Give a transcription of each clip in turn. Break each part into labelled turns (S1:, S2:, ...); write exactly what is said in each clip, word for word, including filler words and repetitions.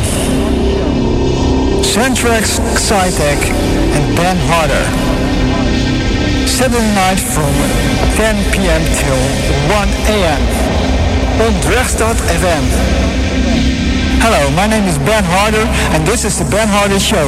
S1: Centrex, Xytec and Ben Harder. Saturday night from ten p.m. till one a.m. on Drechtstad F M. Hello, my name is Ben Harder and this is the Ben Harder Show.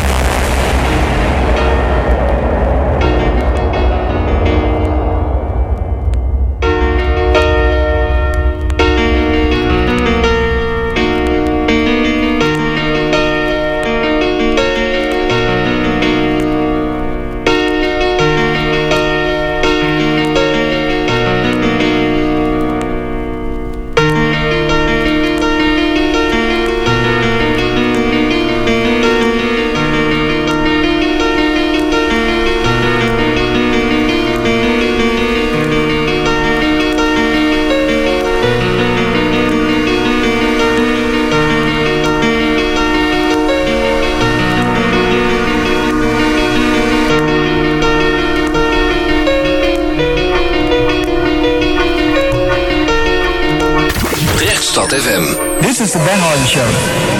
S2: F M.
S1: This is the Ben Harder Show.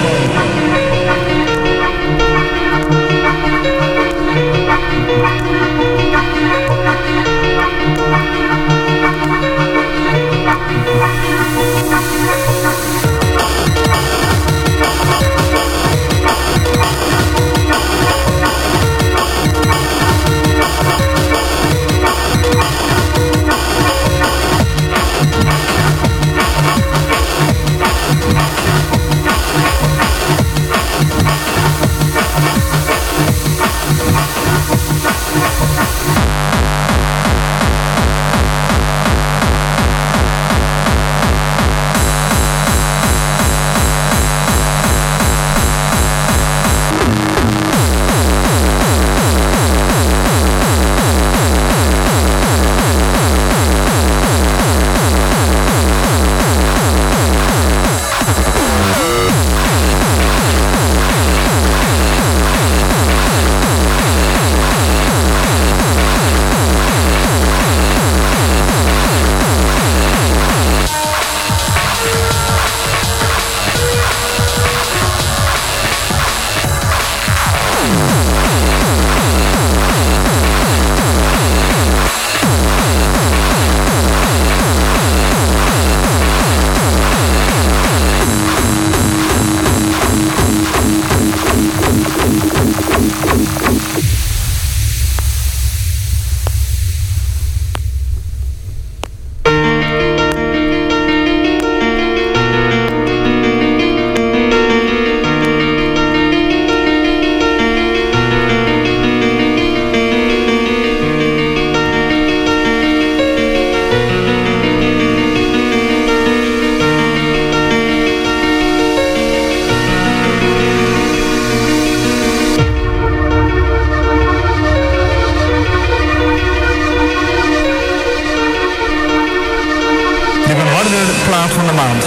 S1: Van de maand.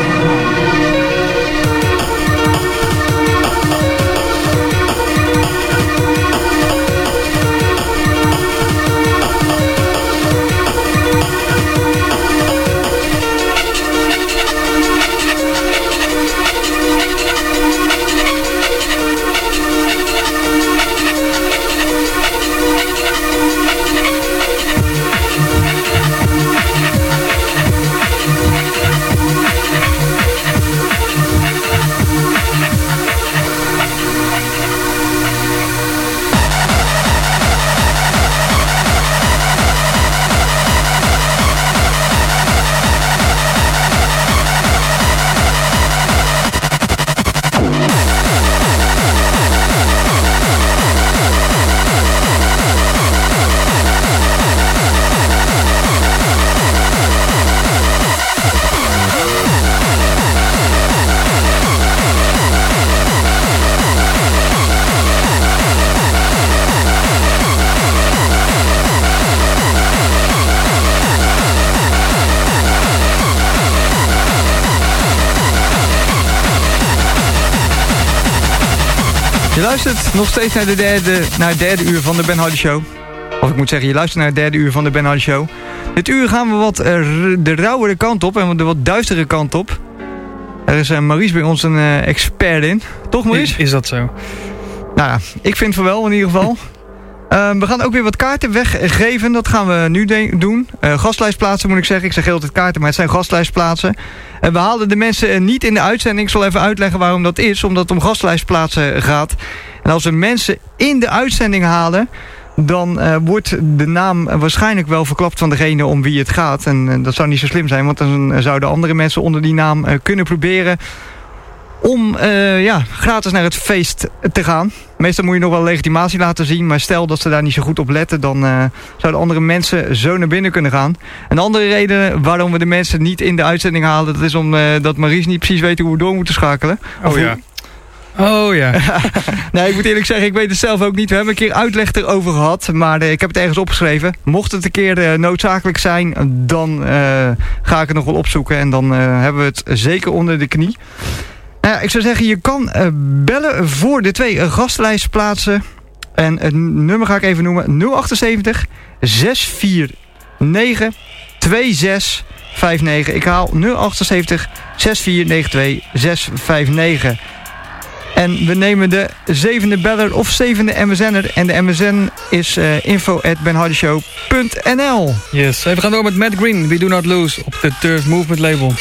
S3: Je luistert nog steeds naar, de derde, naar het derde uur van de Ben Harder Show. Of ik moet zeggen, je luistert naar het derde uur van de Ben Harder Show. Dit uur gaan we wat uh, de rauwere kant op en de wat duistere kant op. Er is uh, Maurice bij ons een uh, expert in. Toch, Maurice?
S4: Is, is dat zo?
S3: Nou ja, ik vind van wel in ieder geval. Uh, we gaan ook weer wat kaarten weggeven. Dat gaan we nu de- doen. Uh, gastlijstplaatsen moet ik zeggen. Ik zeg heel tijd kaarten, maar het zijn gastlijstplaatsen. Uh, we haalden de mensen uh, niet in de uitzending. Ik zal even uitleggen waarom dat is. Omdat het om gastlijstplaatsen gaat. En als we mensen in de uitzending halen, dan uh, wordt de naam waarschijnlijk wel verklapt van degene om wie het gaat. En uh, dat zou niet zo slim zijn, want dan uh, zouden andere mensen onder die naam uh, kunnen proberen om uh, ja, gratis naar het feest te gaan. Meestal moet je nog wel legitimatie laten zien, maar stel dat ze daar niet zo goed op letten, dan uh, zouden andere mensen zo naar binnen kunnen gaan. Een andere reden waarom we de mensen niet in de uitzending halen, dat is omdat uh, Maurice niet precies weet hoe we door moeten schakelen.
S4: Oh ja. Oh ja.
S3: Nee, ik moet eerlijk zeggen, ik weet het zelf ook niet. We hebben een keer uitleg erover gehad, maar uh, ik heb het ergens opgeschreven. Mocht het een keer uh, noodzakelijk zijn, dan uh, ga ik het nog wel opzoeken en dan uh, hebben we het zeker onder de knie. Uh, ik zou zeggen, je kan uh, bellen voor de twee uh, gastlijstplaatsen. En het nummer ga ik even noemen. nul acht zeven zes vier negen twee zes vijf negen. Ik haal nul acht zeven zes vier negen twee zes vijf negen. En we nemen de zevende beller of zevende M S N'er. En de M S N is uh, info at benhardeshow punt n l.
S4: Yes, we gaan door met Matt Green. We Do Not Lose op de Turf Movement label.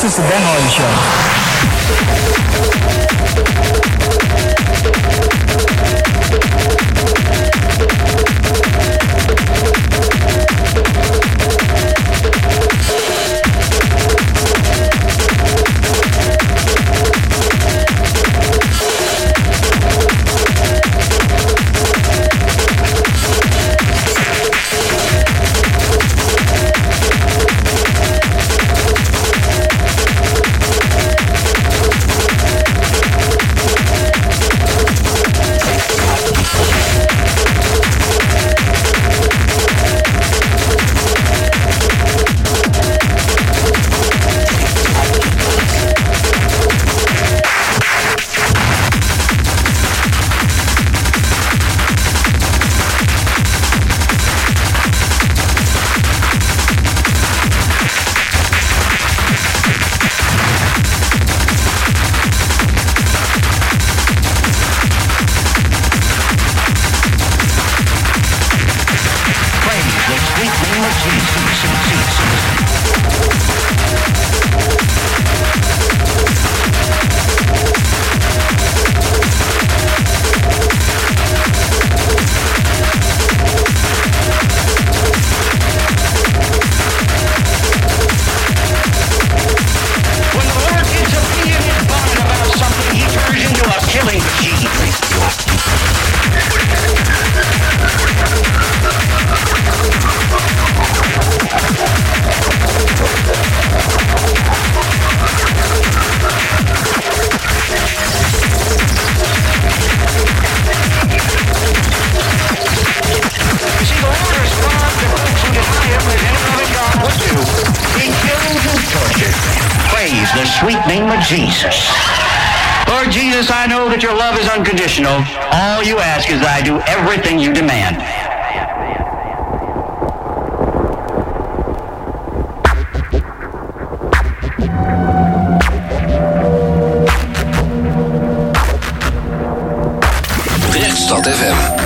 S1: This is the Ben Hardy Show.
S5: Jesus. Lord Jesus, I know that your love is unconditional. All you ask is that I do everything you demand.
S2: Rechtstad F M.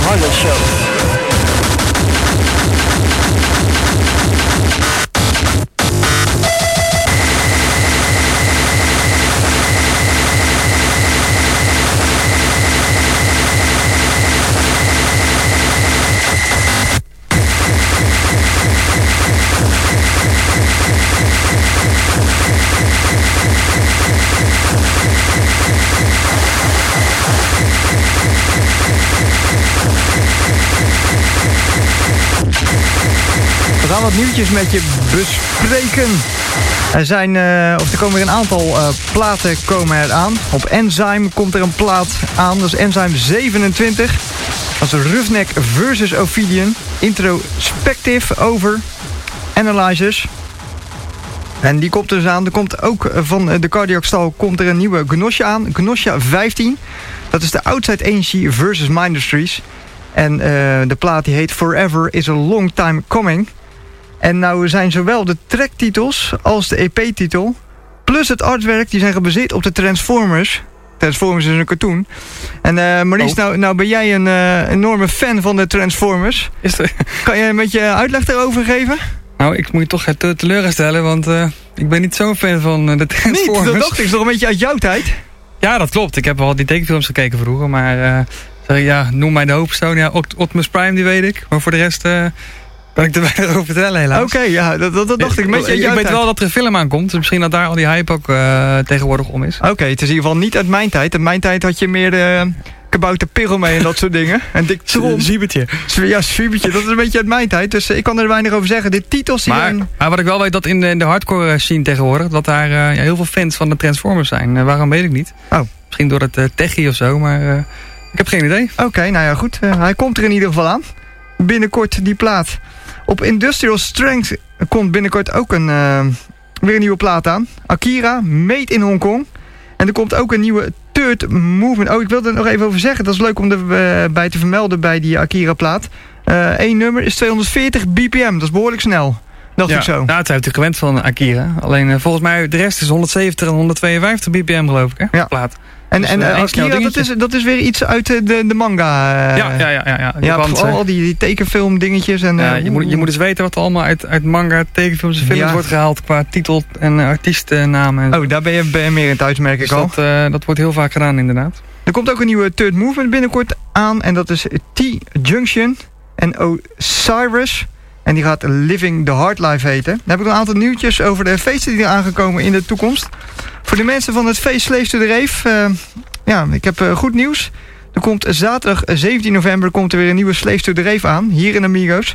S1: Harder Show.
S3: We gaan wat nieuwtjes met je bespreken. Er zijn, uh, of er komen weer een aantal uh, platen komen er aan. Op Enzyme komt er een plaat aan, dat is Enzyme zevenentwintig. Dat is Roughneck versus Ophidian. Introspective over Analyzers. En die komt er dus aan. Er komt ook van de Cardiac Stal komt er een nieuwe Gnosja aan. Gnosja vijftien. Dat is de Outside Energy versus Mindustries. En uh, de plaat die heet Forever is a Long Time Coming. En nou zijn zowel de tracktitels als de E P-titel... plus het artwerk, die zijn gebaseerd op de Transformers. Transformers is een cartoon. En uh, Maurice, oh. nou, nou ben jij een uh, enorme fan van de Transformers.
S4: Is er...
S3: Kan je een beetje uitleg daarover geven?
S4: Nou, ik moet je toch te teleurstellen, want uh, ik ben niet zo'n fan van uh, de Transformers.
S3: Niet? Dat dacht ik, is toch een beetje uit jouw tijd?
S4: Ja, dat klopt. Ik heb wel die tekenfilms gekeken vroeger, maar... Uh, ja, noem mij de hoofdpersoon. Ja, Optimus Prime, die weet ik. Maar voor de rest... Uh, kan ik er weinig over vertellen, helaas.
S3: Oké, okay, ja, dat, dat, dat dacht ik. Een beetje
S4: ik weet wel dat er een film aankomt. Dus misschien dat daar al die hype ook uh, tegenwoordig om is.
S3: Oké, okay, het is in ieder geval niet uit mijn tijd. In mijn tijd had je meer de kabouter Pirro mee en dat soort dingen. En Dick Tron.
S4: Zwiebertje.
S3: Ja, Zwiebertje. Dat is een beetje uit mijn tijd. Dus uh, ik kan er weinig over zeggen. De titels die...
S4: Maar, zijn... maar wat ik wel weet, dat in de, in de hardcore scene tegenwoordig... dat daar uh, ja, heel veel fans van de Transformers zijn. Uh, waarom weet ik niet.
S3: Oh.
S4: Misschien door het uh, techie of zo, maar... Uh, ik heb geen idee.
S3: Oké, okay, nou ja, goed. Uh, hij komt er in ieder geval aan. Binnenkort die plaat. Op Industrial Strength komt binnenkort ook een, uh, weer een nieuwe plaat aan. Akira, made in Hongkong. En er komt ook een nieuwe Third Movement. Oh, ik wilde er nog even over zeggen. Dat is leuk om erbij uh, te vermelden bij die Akira plaat. Eén uh, nummer is tweehonderdveertig B P M. Dat is behoorlijk snel. Dacht
S4: ja,
S3: ik zo.
S4: Nou, het zijn natuurlijk gewend van Akira. Alleen uh, volgens mij de rest is honderdzeventig en honderdtweeënvijftig B P M geloof ik. Hè?
S3: Ja.
S4: Plaat.
S3: En,
S4: dus,
S3: en uh, Akira, dat is, dat is weer iets uit de, de manga. Uh,
S4: ja, ja, ja. ja,
S3: ja want, al, al die, die tekenfilm dingetjes. En, uh,
S4: ja, je, moet, je moet eens weten wat er allemaal uit, uit manga, tekenfilms en films ja. wordt gehaald qua titel en uh, artiestennamen.
S3: Oh, daar ben je, ben je meer in thuis, merk ik
S4: dus
S3: al.
S4: Dat, uh, dat wordt heel vaak gedaan inderdaad.
S3: Er komt ook een nieuwe Third Movement binnenkort aan. En dat is T-Junction en Osiris. En die gaat Living the Hard Life heten. Dan heb ik nog een aantal nieuwtjes over de feesten die er aangekomen in de toekomst. Voor de mensen van het feest Slaves to the Rave... Uh, ja, ik heb uh, goed nieuws. Er komt zaterdag zeventien november komt er weer een nieuwe Slaves to the Rave aan. Hier in Amigos.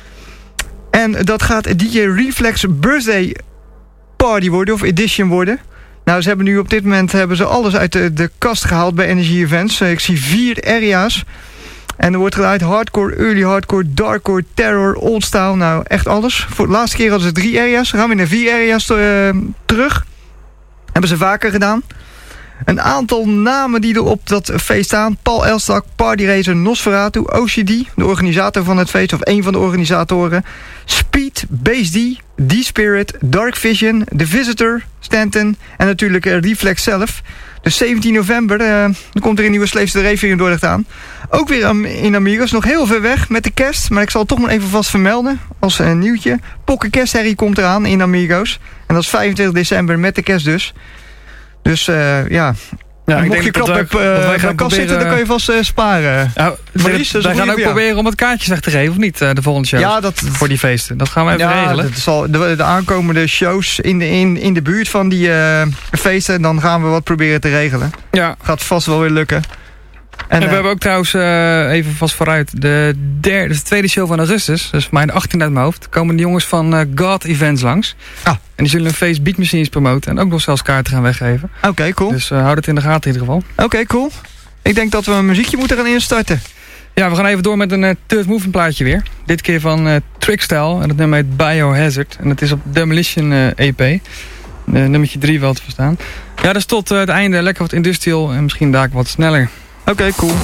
S3: En dat gaat D J Reflex Birthday Party worden. Of Edition worden. Nou, ze hebben nu op dit moment hebben ze alles uit de, de kast gehaald bij Energy Events. Uh, ik zie vier area's. En er wordt geluid hardcore, early hardcore, darkcore, terror, oldstyle. Nou, echt alles. Voor de laatste keer hadden ze drie area's. Dan gaan we naar vier area's uh, terug. Hebben ze vaker gedaan. Een aantal namen die er op dat feest staan. Paul Elstak, Party Racer, Nosferatu, O C D, de organisator van het feest, of een van de organisatoren. Speed, Base D, D-Spirit, Dark Vision, The Visitor, Stanton en natuurlijk uh, Reflex zelf. Dus zeventien november uh, komt er een nieuwe Slaves to the Rave hier in Dordrecht aan. Ook weer um, in Amigos, nog heel ver weg met de kerst. Maar ik zal het toch maar even vast vermelden als een uh, nieuwtje. Pokken Kerstherrie komt eraan in Amigos. En dat is vijfentwintig december met de kerst dus. Dus uh, ja, ja mocht je krap op uh, kast zitten, dan kan je vast uh, sparen.
S4: Ja, Maurice, wij gaan ook proberen om het kaartjes weg te geven, of niet? Uh, de volgende show.
S3: Ja, dat,
S4: voor die feesten. Dat gaan we even
S3: ja,
S4: regelen.
S3: Dat zal, de, de aankomende shows in de, in, in de buurt van die uh, feesten, dan gaan we wat proberen te regelen.
S4: Ja.
S3: Gaat vast wel weer lukken.
S4: En, en we uh, hebben ook trouwens, uh, even vast vooruit, de, derde, dus de tweede show van augustus, dus voor mij de achttiende uit mijn hoofd, komen de jongens van uh, God Events langs. Ah. En die zullen een feest Beat Machines promoten en ook nog zelfs kaarten gaan weggeven.
S3: Oké, okay, cool.
S4: Dus uh, houd het in de gaten in ieder geval.
S3: Oké, okay, cool. Ik denk dat we een muziekje moeten gaan instarten.
S4: Ja, we gaan even door met een uh, Third Movement plaatje weer. Dit keer van uh, Trickstyle en dat nummer heet Biohazard. En dat is op Demolition uh, E P. Uh, nummertje drie wel te verstaan. Ja, dus tot uh, het einde lekker wat industrial en misschien daar wat sneller.
S3: Oké, okay, cool.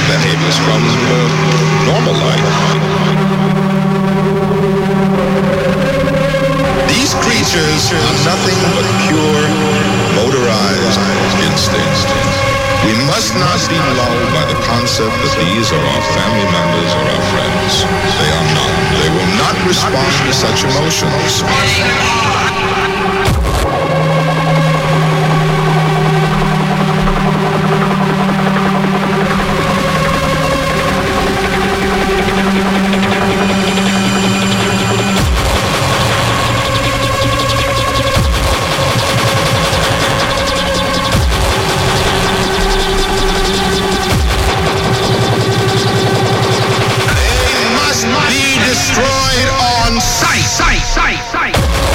S6: behaviors from uh, normal life. These creatures are nothing but pure, motorized instincts. We must not be lulled by the concept that these are our family members or our friends. They are not. They will not respond to such emotions. Destroyed on sight, sight, sight, sight.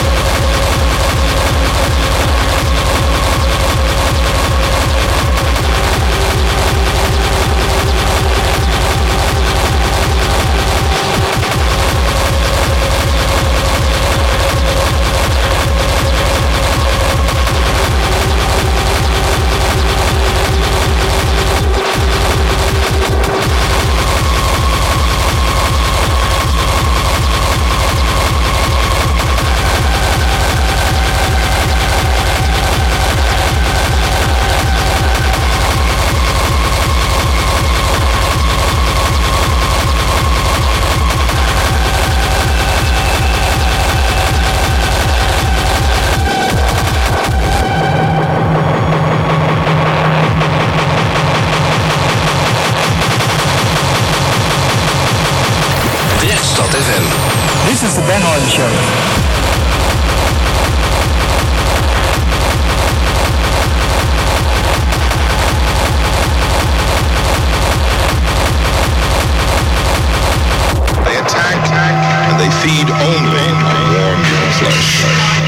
S1: This is the Ben Hardy Show.
S6: They attack and they feed only on warm human flesh.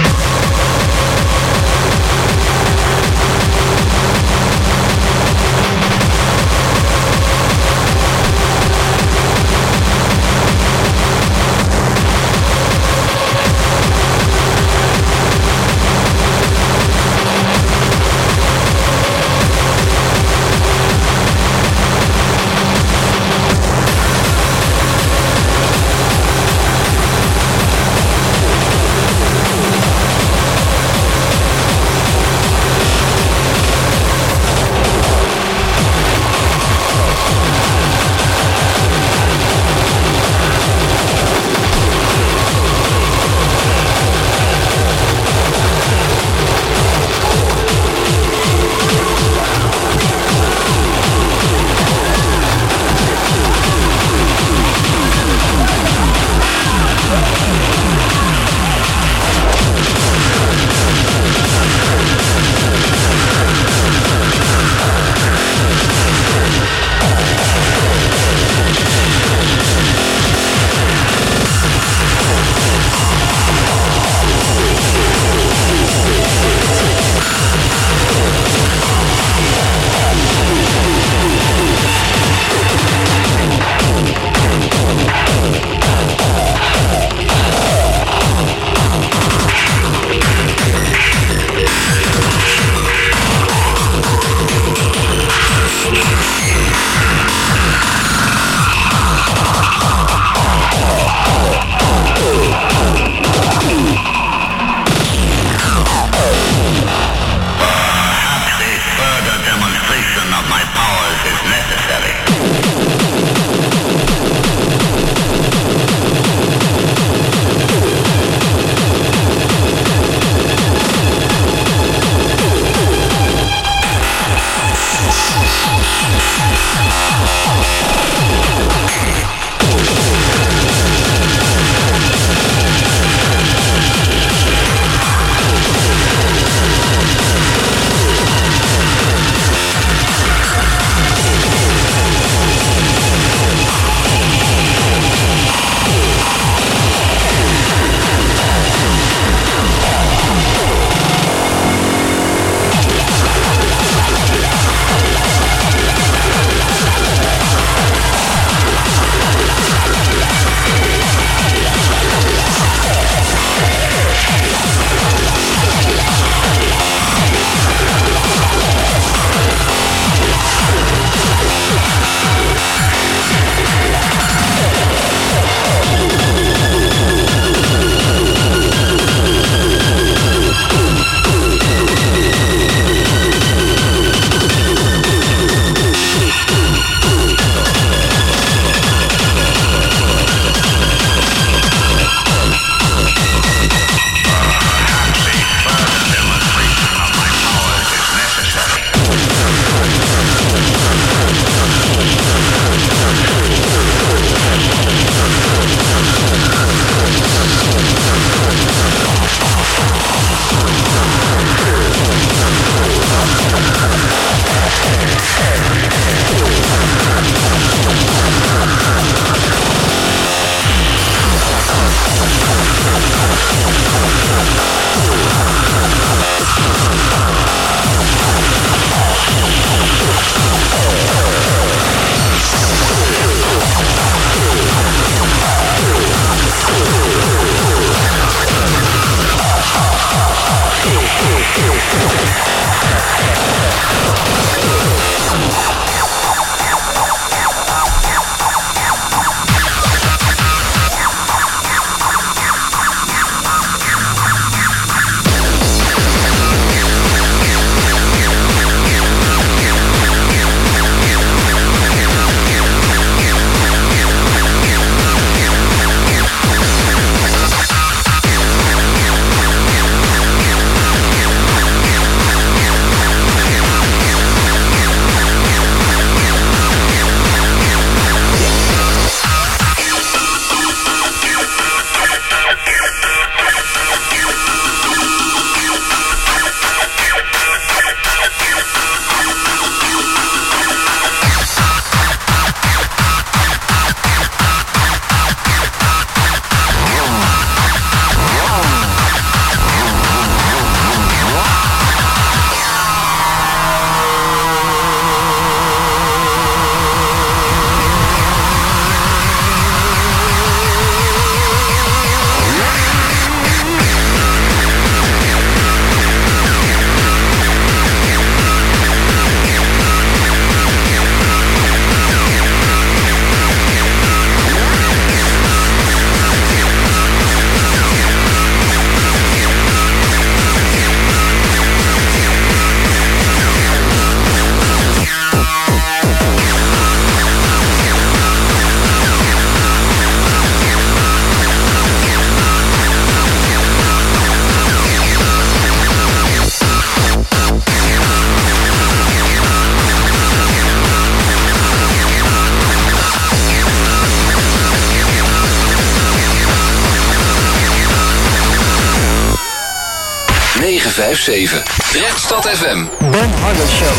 S2: negen vijf zeven. Rechtstad F M.
S1: Ben Harder Show.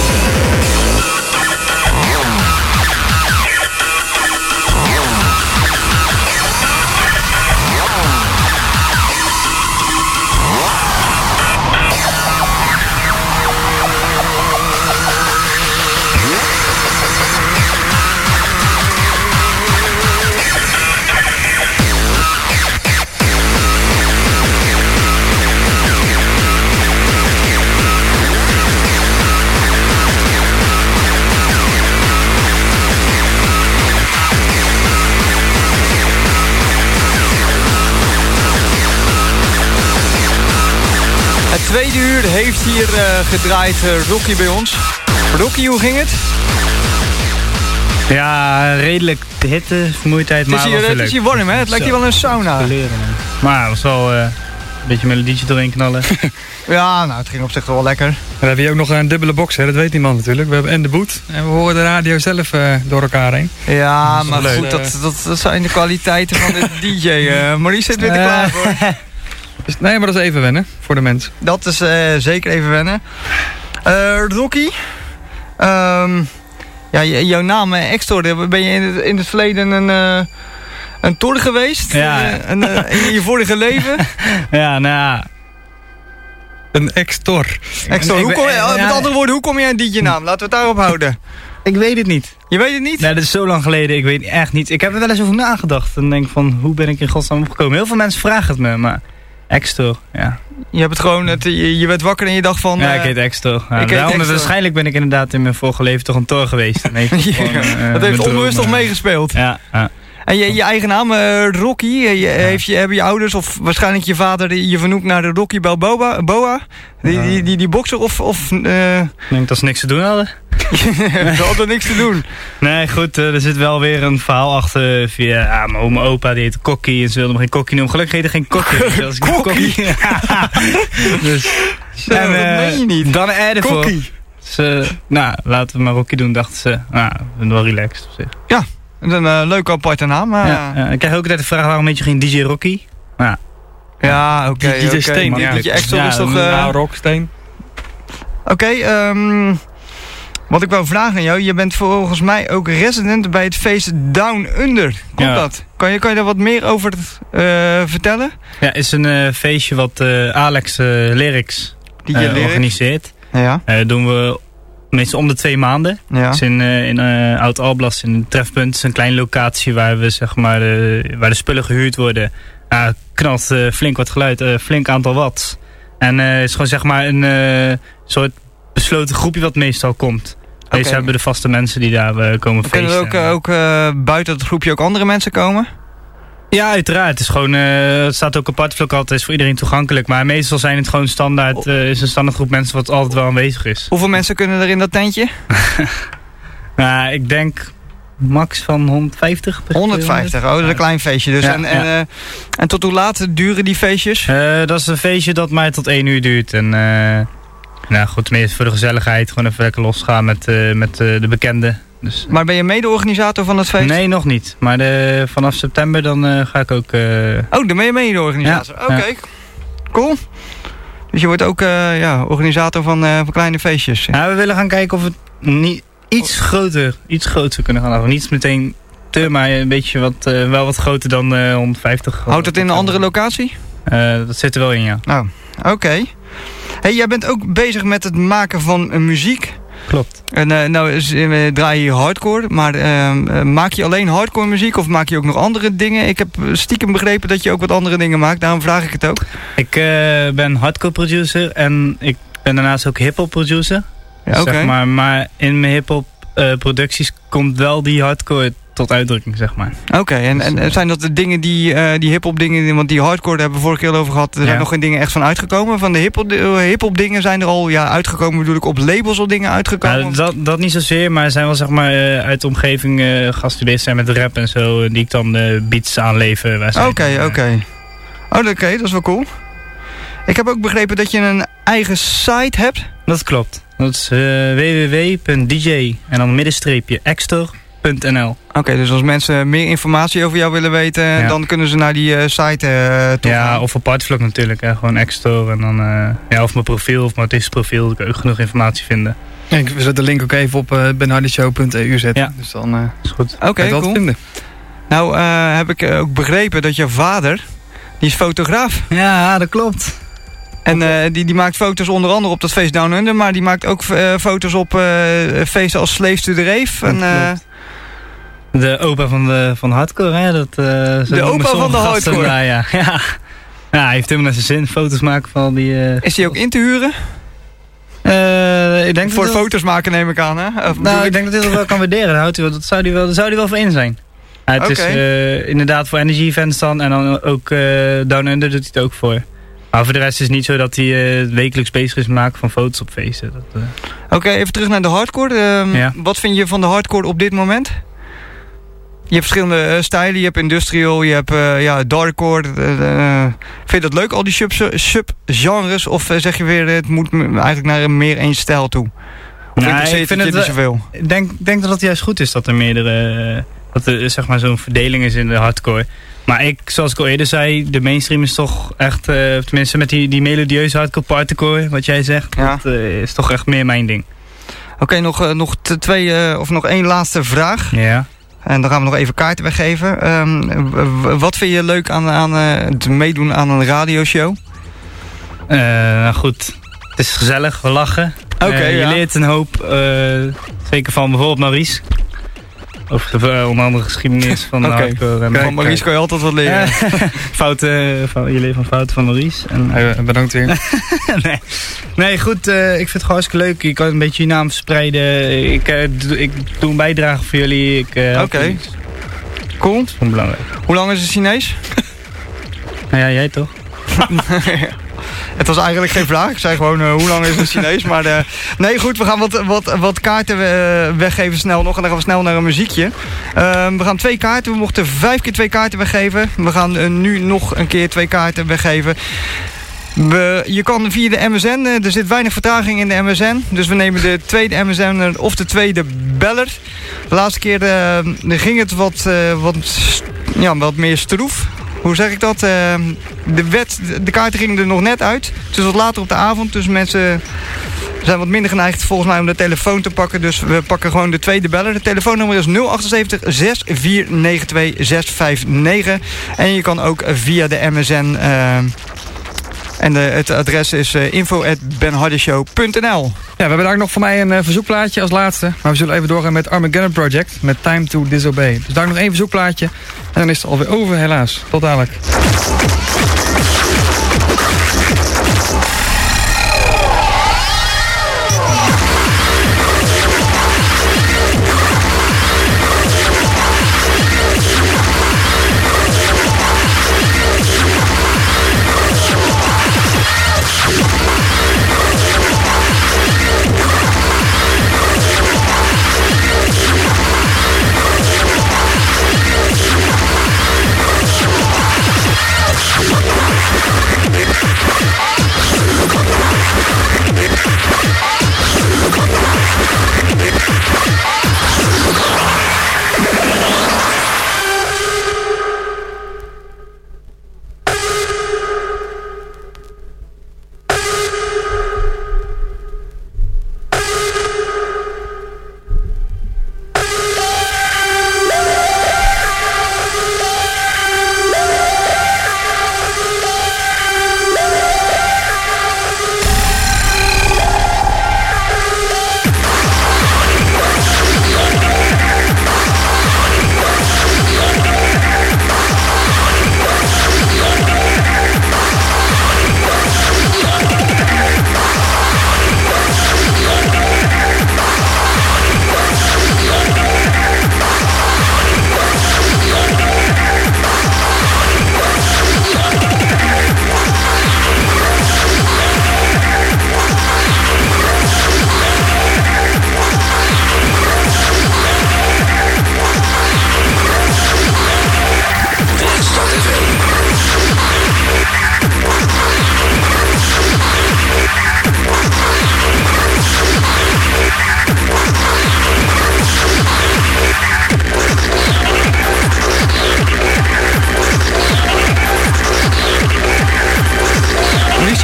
S3: Het tweede uur heeft hier uh, gedraaid uh, Rocky bij ons. Rocky, hoe ging het?
S7: Ja, redelijk de hitte, vermoeidheid, maar
S3: het is hier,
S7: wel
S3: Het is hier warm, hè? Het lijkt hier wel een sauna.
S7: Kleuren, maar het was wel uh, een beetje melodietje doorheen knallen.
S3: Ja, nou, het ging op zich toch wel lekker.
S4: Dan heb je ook nog een dubbele box, hè? Dat weet niemand natuurlijk. We hebben en de boot en we horen de radio zelf uh, door elkaar heen.
S3: Ja, maar
S4: leuk.
S3: goed, dat, dat, dat zijn de kwaliteiten van de D J. Uh, Maurice zit weer te klaar voor.
S4: Dus, nee, maar dat is even wennen voor de mensen.
S3: Dat is uh, zeker even wennen. Uh, Rocky, um, ja, j- jouw naam uh, Extor, ben je in het, in het verleden een, uh, een tor geweest?
S7: Ja.
S3: Uh, een, uh, in je vorige leven?
S7: Ja, nou ja.
S4: Een Extor.
S3: Extor, hoe
S7: Ik
S3: kom je,
S7: ben-
S3: uh, met
S7: ja.
S3: andere woorden, hoe kom je aan die naam? Laten we het daarop houden.
S7: Ik weet het niet.
S3: Je weet het niet?
S7: Nee, dat is zo lang geleden, ik weet echt niet. Ik heb er wel eens over nagedacht en denk van, hoe ben ik in godsnaam opgekomen? Heel veel mensen vragen het me, maar Extor, ja.
S3: Je hebt het gewoon, het, je, je werd wakker en je dacht van...
S7: Ja,
S3: uh,
S7: ik heet Extor. Ja,
S3: ik heet
S7: daarom-
S3: Extor.
S7: Waarschijnlijk ben ik inderdaad in mijn vorige leven toch een tor geweest. En heeft
S3: ja,
S7: gewoon, uh,
S3: dat
S7: mijn
S3: heeft onbewust
S7: droom,
S3: toch
S7: uh,
S3: meegespeeld.
S7: Ja, ja.
S3: En je, je eigen naam, uh, Rocky, uh, je, heeft je, hebben je ouders of waarschijnlijk je vader je vernoemd naar de Rocky Balboa, Boa, die,
S7: Ja.
S3: die, die, die bokser of... of uh,
S7: Ik denk dat ze niks te doen hadden.
S3: ze hadden niks te doen.
S7: Nee, goed, uh, er zit wel weer een verhaal achter via ja, mijn oma opa, die heette Kokkie en ze wilden me geen Kokkie noemen. Gelukkig heette geen Kokkie. Dus ik
S3: Kokkie?
S7: dus,
S3: Zo, dat meen je niet.
S7: Dan een ervoor.
S3: Kokkie.
S7: Dus, uh, nou, laten we maar Rocky doen, dachten ze. Nou, ik ben wel relaxed op zich.
S3: Ja, dat is een uh, leuke aparte naam. Maar,
S7: Ja, ja, ik krijg ook altijd de vraag, waarom heet je geen D J Rocky? Nou,
S3: ja, oké.
S4: D J
S3: oké,
S4: Steen,
S3: maar
S4: ja.
S3: D J Extor
S7: Ja,
S3: is toch...
S7: dan-
S3: uh,
S4: Nou, Rocksteen.
S3: Oké, ehm, wat ik wou vragen aan jou. Je bent volgens mij ook resident bij het feest Down Under. Klopt
S7: Ja.
S3: dat? Kan je, kan je daar wat meer over uh, vertellen?
S7: ja, is een uh, feestje wat uh, Alex uh, Lyrics
S3: Die
S7: uh,
S3: je leert?
S7: organiseert.
S3: Ja,
S7: Uh, doen we meestal om de twee maanden.
S3: ja.
S7: Het is in, uh, in uh, Oud-Alblas, in een trefpunt. Het is een kleine locatie waar, we, zeg maar, de, waar de spullen gehuurd worden. Uh, knalt uh, flink wat geluid, uh, flink aantal watts. En uh, het is gewoon zeg maar een uh, soort besloten groepje wat meestal komt. Deze
S3: Oké.
S7: hebben de vaste mensen die daar uh, komen feesten.
S3: Kunnen er ook, uh, ook uh, buiten het groepje ook andere mensen komen?
S7: Ja, uiteraard. Het, is gewoon, uh, het staat ook apart vlak altijd, is voor iedereen toegankelijk. Maar meestal zijn het gewoon standaard, uh, is een standaard groep mensen wat altijd wel aanwezig is.
S3: Hoeveel mensen kunnen er in dat tentje?
S7: Nou, ik denk max van honderdvijftig. per
S3: honderdvijftig, oh, dat is een klein feestje dus.
S7: Ja,
S3: en, en,
S7: ja.
S3: uh, en tot hoe laat duren die feestjes?
S7: Uh, dat is een feestje dat maar tot één uur duurt. En uh, nou goed, meer voor de gezelligheid. Gewoon even lekker losgaan met, uh, met uh, de bekenden. Dus,
S3: Maar ben je mede-organisator van het feest?
S7: nee, nog niet. Maar de, vanaf september dan uh, ga ik ook... Uh,
S3: Oh, dan ben je mede-organisator.
S7: Ja,
S3: Oké,
S7: ja.
S3: cool. Dus je wordt ook uh, ja, organisator van, uh, van kleine feestjes.
S7: ja, we willen gaan kijken of we niet iets groter, iets groter kunnen gaan houden. Niet meteen te, maar een beetje wat, uh, wel wat groter dan uh, honderdvijftig.
S3: Houdt het in een andere locatie?
S7: Uh, dat zit er wel in, ja.
S3: Nou, oké. Hey, jij bent ook bezig met het maken van uh, muziek.
S7: Klopt.
S3: En uh, nou is, uh, draai je hardcore, maar uh, uh, maak je alleen hardcore muziek of maak je ook nog andere dingen? Ik heb stiekem begrepen dat je ook wat andere dingen maakt, daarom vraag ik het ook.
S7: Ik uh, ben hardcore producer en ik ben daarnaast ook hiphop producer.
S3: Ja, oké.
S7: Zeg maar, maar in mijn hiphop uh, producties komt wel die hardcore tot uitdrukking, zeg maar.
S3: Oké, en, en en zijn dat de dingen die, uh, die hiphop dingen, want die hardcore daar hebben we vorige keer al over gehad, er zijn
S7: Ja.
S3: nog geen dingen echt van uitgekomen? Van de hiphop, uh, hiphop dingen zijn er al ja, uitgekomen, bedoel ik, op labels al dingen uitgekomen?
S7: Nou, dat, dat niet zozeer, maar er zijn wel zeg maar uh, uit de omgeving uh, gasten die bezig zijn met rap en zo, uh, die ik dan uh, beats aanlever. waar zij
S3: Oké,
S7: dan, uh,
S3: oké. Oh, oké, okay, dat is wel cool. Ik heb ook begrepen dat je een eigen site hebt.
S7: Dat klopt. Dat is uh, w w w punt d j en dan middenstreepje extor punt n l.
S3: Oké, okay, dus als mensen meer informatie over jou willen weten, ja. dan kunnen ze naar die uh, site uh, toe
S7: Ja,
S3: gaan.
S7: of op Artvlog natuurlijk. Hè. Gewoon X-Store en dan uh, ja, of mijn profiel of mijn artiestenprofiel. Dan kun je ook genoeg informatie vinden.
S4: Ja, ik zet de link ook even op uh, benhardishow punt e u zetten.
S7: Ja.
S4: Dus dan uh,
S7: is goed.
S3: Oké, okay, cool.
S4: vinden.
S3: Nou, uh, heb ik ook begrepen dat jouw vader, die is fotograaf.
S7: Ja, dat klopt.
S3: En uh, die, die maakt foto's onder andere op dat feest Down Under, maar die maakt ook uh, foto's op uh, feesten als Slaves to the Rave. En, uh,
S7: de opa van de, van de hardcore, hè? Dat, uh,
S3: de opa van de hardcore?
S7: Daar, ja. Ja. Ja, hij heeft helemaal naar zijn zin, foto's maken van die... Uh...
S3: Is die ook in te huren?
S7: Uh, ik denk
S3: voor
S7: dat
S3: foto's maken neem ik aan, hè? Of
S7: nou, ik
S3: ik
S7: denk dat hij dat wel kan waarderen. Daar, houdt hij wel, dat zou hij wel, daar zou hij wel voor in zijn. Ja, het okay. is uh, inderdaad voor energy events dan. En dan ook uh, Down Under doet hij het ook voor. Maar voor de rest is het niet zo dat hij uh, wekelijks bezig is met maken van foto's op feesten. Uh...
S3: Oké, okay, even terug naar de hardcore. Um,
S7: ja.
S3: Wat vind je van de hardcore op dit moment? Je hebt verschillende uh, stijlen. Je hebt industrial, je hebt uh, ja, darkcore. Uh, uh, vind je dat leuk, al die subgenres? Sub of uh, zeg je weer, het moet eigenlijk naar een meer één stijl toe? Of
S7: nou,
S3: interesseert ik vind het, het je niet zoveel?
S7: Ik denk, denk dat het juist goed is dat er meerdere... Uh, dat er zeg maar zo'n verdeling is in de hardcore. Maar ik, zoals ik al eerder zei, de mainstream is toch echt... Uh, tenminste met die, die melodieuze hardcore partycore, wat jij zegt. Ja. Dat uh, is toch echt meer mijn ding.
S3: Oké, okay, nog, uh, nog twee, uh, of nog één laatste vraag.
S7: Ja.
S3: En dan gaan we nog even kaarten weggeven. Um, wat vind je leuk aan, aan uh, het meedoen aan een radioshow?
S7: Uh, nou goed, het is gezellig, we lachen.
S3: Oké, okay,
S7: uh,
S3: ja.
S7: Je leert een hoop, uh, zeker van bijvoorbeeld Maurice. Over de uh, onder andere geschiedenis van de
S3: okay.
S7: hardcore.
S3: Van Maurice kan je altijd wat leren.
S7: Uh, fouten, van, je leert van fouten van Maurice. En,
S4: uh, bedankt weer.
S7: nee. nee, goed, uh, ik vind het gewoon hartstikke leuk. Je kan een beetje je naam verspreiden. Ik, uh, do, ik doe een bijdrage voor jullie. Uh,
S3: Oké, okay. Cool.
S7: Dat is gewoon belangrijk.
S3: Hoe lang is het Chinees?
S7: Nou ja, jij toch?
S3: Het was eigenlijk geen vraag. Ik zei gewoon uh, hoe lang is het Chinees. Maar uh, nee, goed, we gaan wat, wat, wat kaarten uh, weggeven snel nog. En dan gaan we snel naar een muziekje. Uh, we gaan twee kaarten. We mochten vijf keer twee kaarten weggeven. We gaan uh, nu nog een keer twee kaarten weggeven. We, je kan via de M S N, uh, er zit weinig vertraging in de M S N. Dus we nemen de tweede M S N of de tweede beller. De laatste keer uh, ging het wat, uh, wat, ja, wat meer stroef. Hoe zeg ik dat? Uh, de, wet, de kaarten gingen er nog net uit. Het is wat later op de avond. Dus mensen zijn wat minder geneigd volgens mij om de telefoon te pakken. Dus we pakken gewoon de tweede beller. De telefoonnummer is nul zeven acht zes vier negen twee zes vijf negen. En je kan ook via de M S N... Uh, en de, het adres is uh, info at benhardishow punt n l.
S4: Ja, we hebben daar nog voor mij een uh, verzoekplaatje als laatste. Maar we zullen even doorgaan met Armageddon Project. Met Time to Disobey. Dus daar nog één verzoekplaatje. En dan is het alweer over, helaas. Tot dadelijk.
S8: We'll be right back.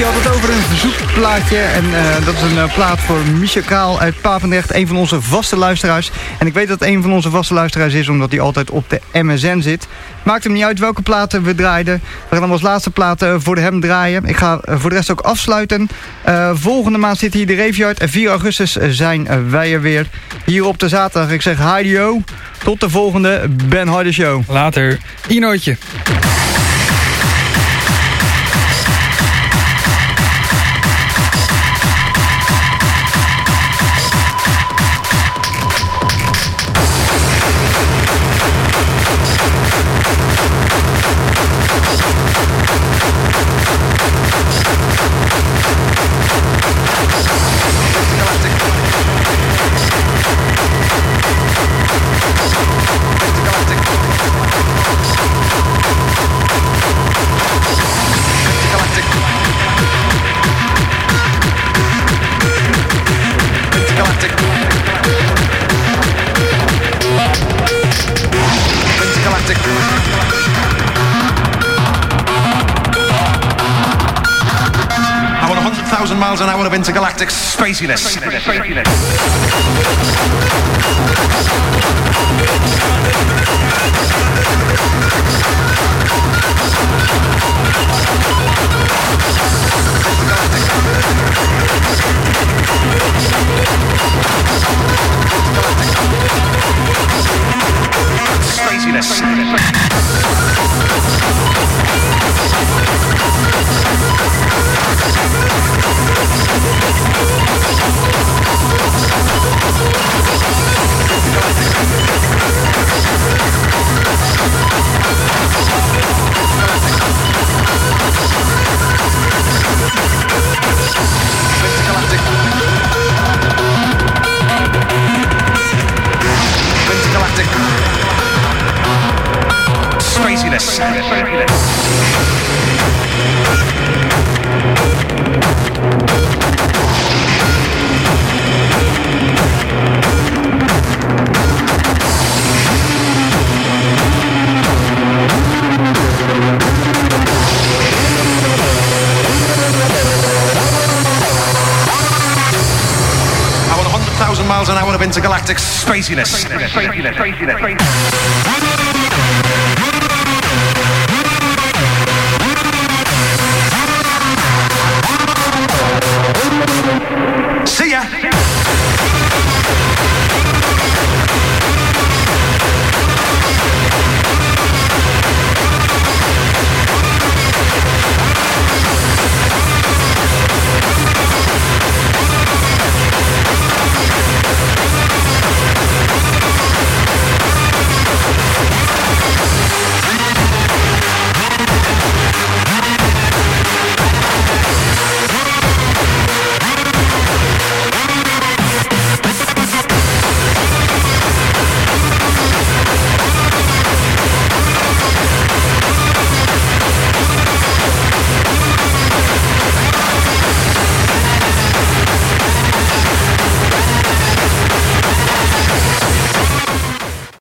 S3: Tracy had het over een verzoekplaatje. En uh, dat is een uh, plaat voor Michel Kaal uit Papendrecht. Een van onze vaste luisteraars. En ik weet dat een van onze vaste luisteraars is, omdat hij altijd op de M S N zit. Maakt hem niet uit welke platen we draaiden. We gaan hem als laatste platen voor hem draaien. Ik ga uh, voor de rest ook afsluiten. Uh, volgende maand zit hier de Raveyard. En vier augustus zijn uh, wij er weer. Hier op de zaterdag. Ik zeg hi-yo. Tot de volgende Ben Harder Show.
S4: Later. Inootje.
S8: Miles an hour of intergalactic spaciness. Spaciness. Spaciness. I want one hundred thousand miles an hour of intergalactic spaciness.